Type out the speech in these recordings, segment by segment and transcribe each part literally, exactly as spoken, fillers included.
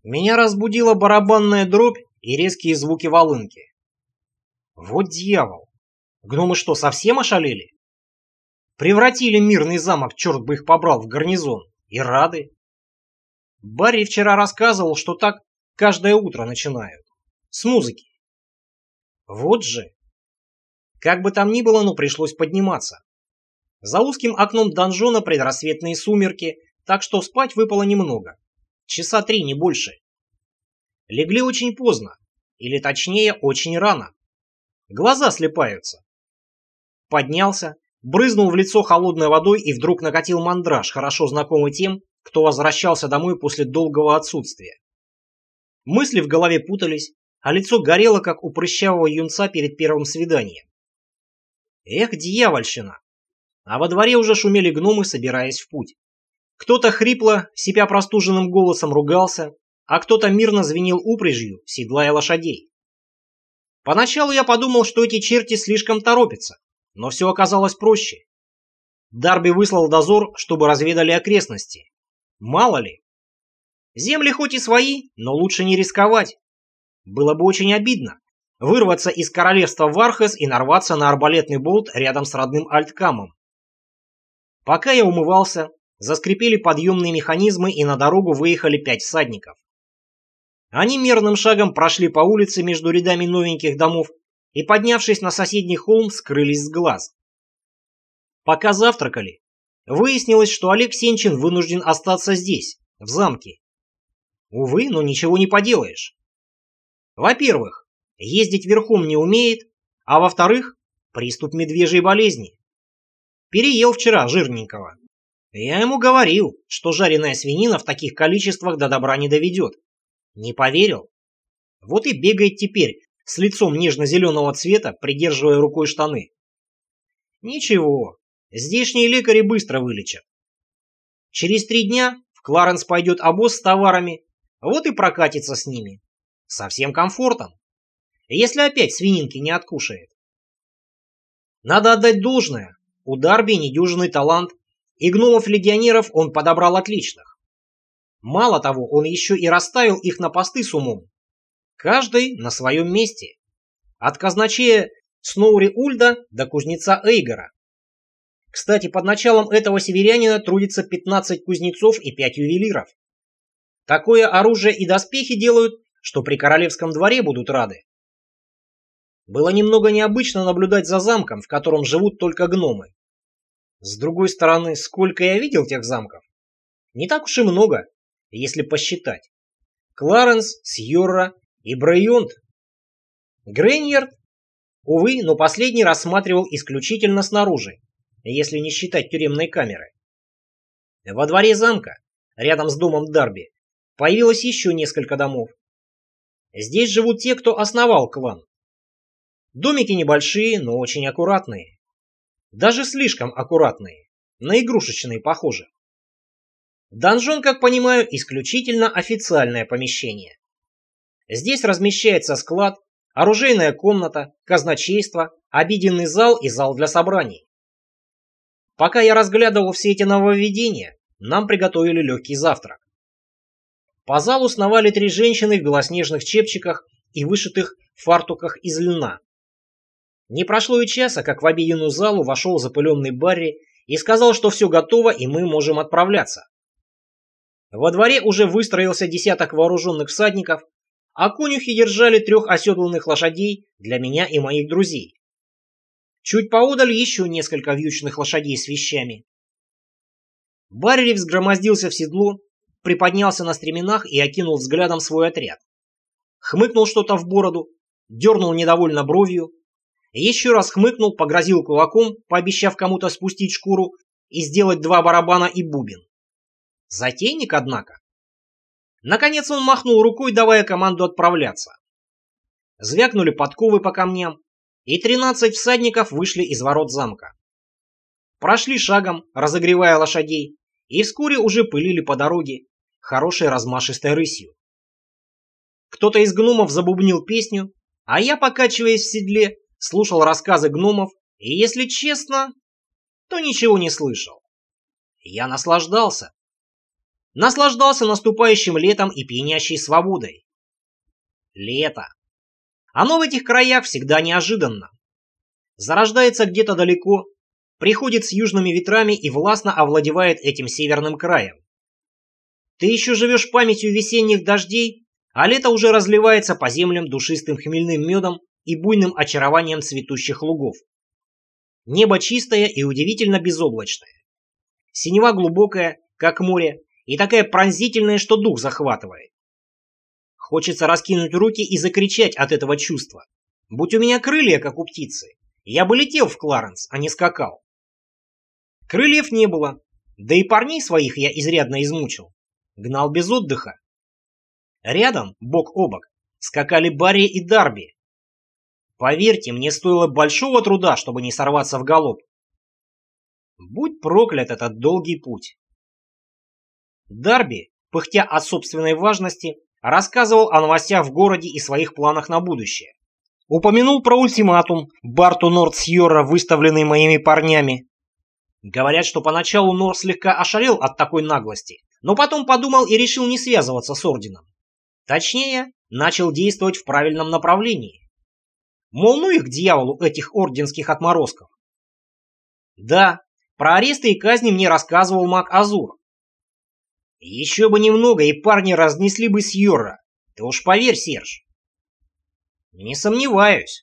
Меня разбудила барабанная дробь и резкие звуки волынки. Вот дьявол! Гномы что, совсем ошалели? Превратили мирный замок, черт бы их побрал, в гарнизон. И рады. Барри вчера рассказывал, что так каждое утро начинают. С музыки. Вот же. Как бы там ни было, но пришлось подниматься. За узким окном донжона предрассветные сумерки, так что спать выпало немного. Часа три, не больше. Легли очень поздно. Или точнее, очень рано. Глаза слепаются. Поднялся, брызнул в лицо холодной водой и вдруг накатил мандраж, хорошо знакомый тем, кто возвращался домой после долгого отсутствия. Мысли в голове путались, а лицо горело, как у прыщавого юнца перед первым свиданием. Эх, дьявольщина! А во дворе уже шумели гномы, собираясь в путь. Кто-то хрипло, сипя простуженным голосом, ругался, а кто-то мирно звенел упряжью, седлая лошадей. Поначалу я подумал, что эти черти слишком торопятся, но все оказалось проще. Дарби выслал дозор, чтобы разведали окрестности. Мало ли. Земли хоть и свои, но лучше не рисковать. Было бы очень обидно вырваться из королевства Вархес и нарваться на арбалетный болт рядом с родным Альткамом. Пока я умывался, заскрипели подъемные механизмы, и на дорогу выехали пять всадников. Они мерным шагом прошли по улице между рядами новеньких домов и, поднявшись на соседний холм, скрылись с глаз. Пока завтракали, выяснилось, что Олег Сенчин вынужден остаться здесь, в замке. Увы, но ничего не поделаешь. Во-первых, ездить верхом не умеет, а во-вторых, приступ медвежьей болезни. Переел вчера жирненького. Я ему говорил, что жареная свинина в таких количествах до добра не доведет. Не поверил. Вот и бегает теперь с лицом нежно-зеленого цвета, придерживая рукой штаны. Ничего, здешние лекари быстро вылечат. Через три дня в Кларенс пойдет обоз с товарами, вот и прокатится с ними. Со всем комфортом. Если опять свининки не откушает. Надо отдать должное. У Дарби недюжинный талант, и гномов-легионеров он подобрал отличных. Мало того, он еще и расставил их на посты с умом. Каждый на своем месте. От казначея Сноури Ульда до кузнеца Эйгора. Кстати, под началом этого северянина трудится пятнадцать кузнецов и пять ювелиров. Такое оружие и доспехи делают, что при королевском дворе будут рады. Было немного необычно наблюдать за замком, в котором живут только гномы. С другой стороны, сколько я видел тех замков? Не так уж и много, если посчитать. Кларенс, Сьорра и Брейонт. Грейньярд, увы, но последний рассматривал исключительно снаружи, если не считать тюремной камеры. Во дворе замка, рядом с домом Дарби, появилось еще несколько домов. Здесь живут те, кто основал клан. Домики небольшие, но очень аккуратные. Даже слишком аккуратные, на игрушечные похожи. Донжон, как понимаю, исключительно официальное помещение. Здесь размещается склад, оружейная комната, казначейство, обеденный зал и зал для собраний. Пока я разглядывал все эти нововведения, нам приготовили легкий завтрак. По залу сновали три женщины в белоснежных чепчиках и вышитых фартуках из льна. Не прошло и часа, как в обеденную залу вошел запыленный Барри и сказал, что все готово и мы можем отправляться. Во дворе уже выстроился десяток вооруженных всадников, а конюхи держали трех оседланных лошадей для меня и моих друзей. Чуть поодаль еще несколько вьючных лошадей с вещами. Барри взгромоздился в седло, приподнялся на стременах и окинул взглядом свой отряд. Хмыкнул что-то в бороду, дернул недовольно бровью, еще раз хмыкнул, погрозил кулаком, пообещав кому-то спустить шкуру и сделать два барабана и бубен. Затейник, однако. Наконец он махнул рукой, давая команду отправляться. Звякнули подковы по камням, и тринадцать всадников вышли из ворот замка. Прошли шагом, разогревая лошадей, и вскоре уже пылили по дороге, хорошей размашистой рысью. Кто-то из гномов забубнил песню, а я, покачиваясь в седле, слушал рассказы гномов, и, если честно, то ничего не слышал. Я наслаждался. наслаждался наступающим летом и пьянящей свободой. Лето. Оно в этих краях всегда неожиданно. Зарождается где-то далеко, приходит с южными ветрами и властно овладевает этим северным краем. Ты еще живешь памятью весенних дождей, а лето уже разливается по землям душистым хмельным медом и буйным очарованием цветущих лугов. Небо чистое и удивительно безоблачное. Синева глубокая, как море, и такая пронзительная, что дух захватывает. Хочется раскинуть руки и закричать от этого чувства. Будь у меня крылья, как у птицы, я бы летел в Кларенс, а не скакал. Крыльев не было, да и парней своих я изрядно измучил. Гнал без отдыха. Рядом, бок о бок, скакали Барри и Дарби. Поверьте, мне стоило большого труда, чтобы не сорваться в галоп. Будь проклят этот долгий путь. Дарби, пыхтя от собственной важности, рассказывал о новостях в городе и своих планах на будущее. Упомянул про ультиматум Барту Норд-Сьорра, выставленный моими парнями. Говорят, что поначалу Нор слегка ошалел от такой наглости, но потом подумал и решил не связываться с Орденом. Точнее, начал действовать в правильном направлении. Мол, ну их к дьяволу, этих орденских отморозков. Да, про аресты и казни мне рассказывал маг Азур. Еще бы немного, и парни разнесли бы Сьорра. Ты уж поверь, Серж. Не сомневаюсь.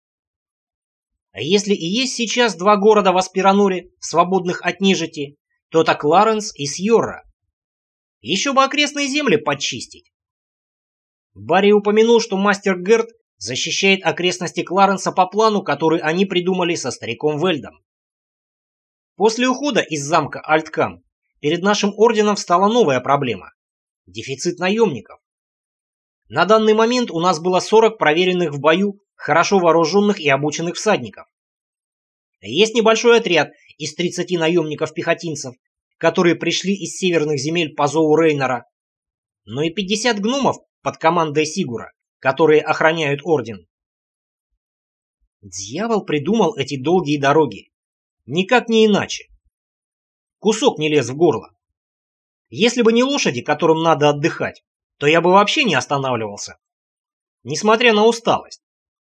А если и есть сейчас два города в Аспираноре, свободных от нежити, то это Кларенс и Сьорра. Еще бы окрестные земли подчистить. Барри упомянул, что мастер Герд защищает окрестности Кларенса по плану, который они придумали со стариком Вельдом. После ухода из замка Альткам перед нашим орденом встала новая проблема – дефицит наемников. На данный момент у нас было сорок проверенных в бою, хорошо вооруженных и обученных всадников. Есть небольшой отряд из тридцати наемников-пехотинцев, которые пришли из северных земель по зову Рейнора, но и пятьдесят гномов под командой Сигура, которые охраняют орден. Дьявол придумал эти долгие дороги. Никак не иначе. Кусок не лез в горло. Если бы не лошади, которым надо отдыхать, то я бы вообще не останавливался. Несмотря на усталость.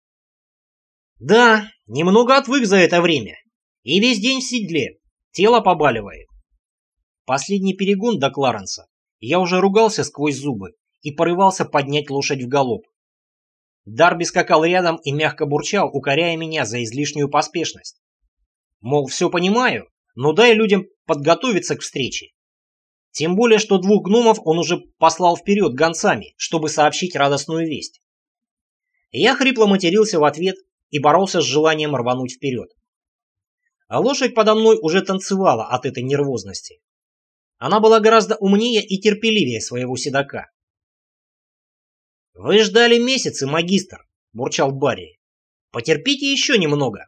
Да, немного отвык за это время. И весь день в седле. Тело побаливает. Последний перегон до Кларенса. Я уже ругался сквозь зубы и порывался поднять лошадь в галоп. Дарби скакал рядом и мягко бурчал, укоряя меня за излишнюю поспешность. Мол, все понимаю, но дай людям подготовиться к встрече. Тем более, что двух гномов он уже послал вперед гонцами, чтобы сообщить радостную весть. Я хрипло матерился в ответ и боролся с желанием рвануть вперед. А лошадь подо мной уже танцевала от этой нервозности. Она была гораздо умнее и терпеливее своего седока. «Вы ждали месяцы, магистр», — бурчал Барри. «Потерпите еще немного».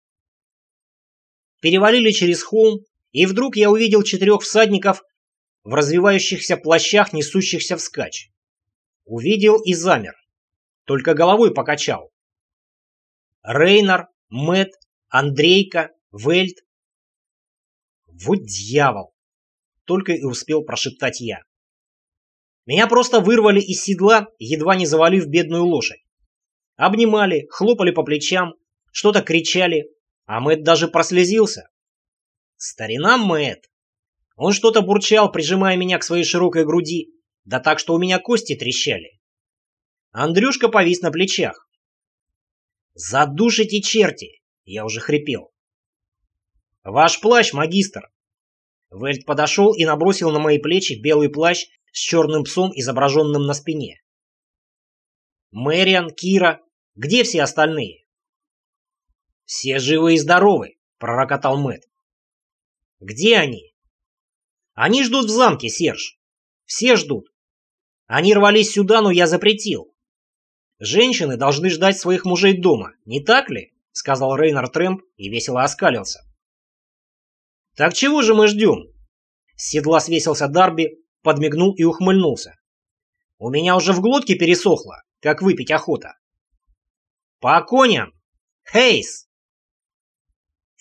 Перевалили через холм, и вдруг я увидел четырех всадников в развивающихся плащах, несущихся вскачь. Увидел и замер, только головой покачал. Рейнар, Мэтт, Андрейка, Вельд. Вот дьявол! Только и успел прошептать я. Меня просто вырвали из седла, едва не завалив бедную лошадь. Обнимали, хлопали по плечам, что-то кричали, а Мэтт даже прослезился. Старина Мэтт. Он что-то бурчал, прижимая меня к своей широкой груди, да так, что у меня кости трещали. Андрюшка повис на плечах. «Задушите, черти!» — я уже хрипел. «Ваш плащ, магистр!» Вельд подошел и набросил на мои плечи белый плащ с черным псом, изображенным на спине. «Мэриан, Кира, где все остальные?» «Все живы и здоровы», — пророкотал Мэтт. «Где они?» «Они ждут в замке, Серж. Все ждут. Они рвались сюда, но я запретил. Женщины должны ждать своих мужей дома, не так ли?» — сказал Рейнар Трэмп и весело оскалился. «Так чего же мы ждем?» С седла свесился Дарби, подмигнул и ухмыльнулся. «У меня уже в глотке пересохло, как выпить охота». «По коням! Хейс!»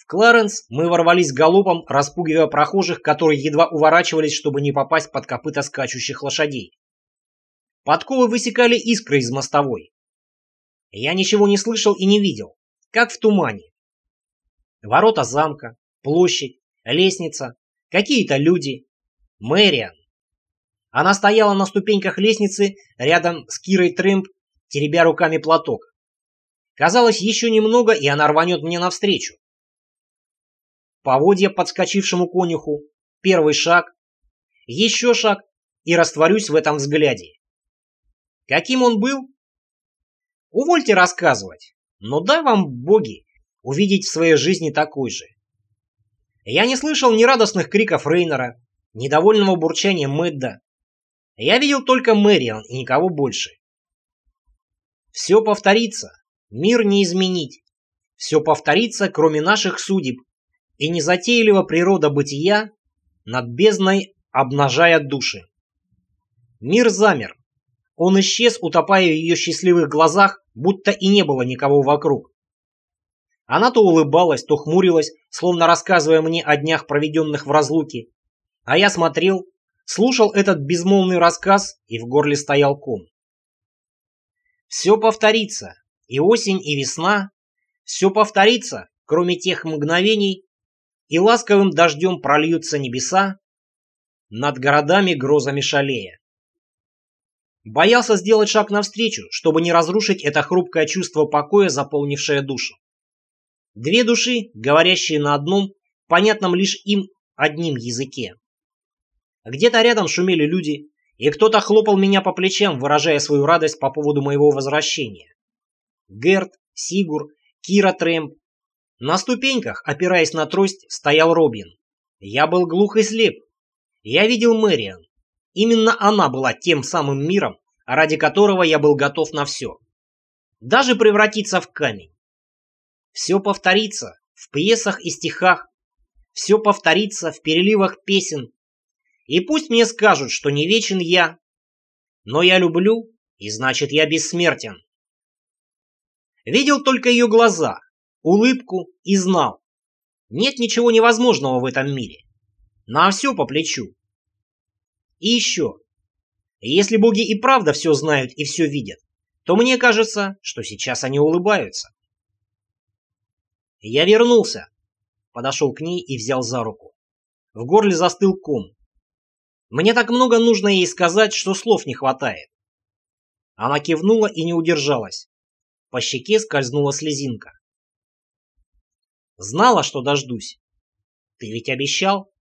В Кларенс мы ворвались галопом, распугивая прохожих, которые едва уворачивались, чтобы не попасть под копыта скачущих лошадей. Подковы высекали искры из мостовой. Я ничего не слышал и не видел, как в тумане. Ворота замка, площадь, лестница, какие-то люди. Мэриан. Она стояла на ступеньках лестницы рядом с Кирой Трэмп, теребя руками платок. Казалось, еще немного, и она рванет мне навстречу. Поводья подскочившему конюху, первый шаг, еще шаг, и растворюсь в этом взгляде. Каким он был? Увольте рассказывать, но дай вам, боги, увидеть в своей жизни такой же. Я не слышал ни радостных криков Рейнера, ни довольного бурчания Мэдда. Я видел только Мэриан и никого больше. Все повторится, мир не изменить. Все повторится, кроме наших судеб, и незатейлива природа бытия над бездной обнажая души. Мир замер. Он исчез, утопая в ее счастливых глазах, будто и не было никого вокруг. Она то улыбалась, то хмурилась, словно рассказывая мне о днях, проведенных в разлуке. А я смотрел, слушал этот безмолвный рассказ, и в горле стоял ком. Все повторится, и осень, и весна. Все повторится, кроме тех мгновений, и ласковым дождем прольются небеса над городами грозами шалея. Боялся сделать шаг навстречу, чтобы не разрушить это хрупкое чувство покоя, заполнившее душу. Две души, говорящие на одном, понятном лишь им одним языке. Где-то рядом шумели люди, и кто-то хлопал меня по плечам, выражая свою радость по поводу моего возвращения. Герт, Сигур, Кира Трэмп. На ступеньках, опираясь на трость, стоял Робин. Я был глух и слеп. Я видел Мэриан. Именно она была тем самым миром, ради которого я был готов на все. Даже превратиться в камень. Все повторится в пьесах и стихах. Все повторится в переливах песен. И пусть мне скажут, что не вечен я, но я люблю, и значит я бессмертен. Видел только ее глаза, улыбку и знал. Нет ничего невозможного в этом мире. На все по плечу. И еще. Если боги и правда все знают и все видят, то мне кажется, что сейчас они улыбаются. Я вернулся. Подошел к ней и взял за руку. В горле застыл ком. Мне так много нужно ей сказать, что слов не хватает. Она кивнула и не удержалась. По щеке скользнула слезинка. Знала, что дождусь. Ты ведь обещал?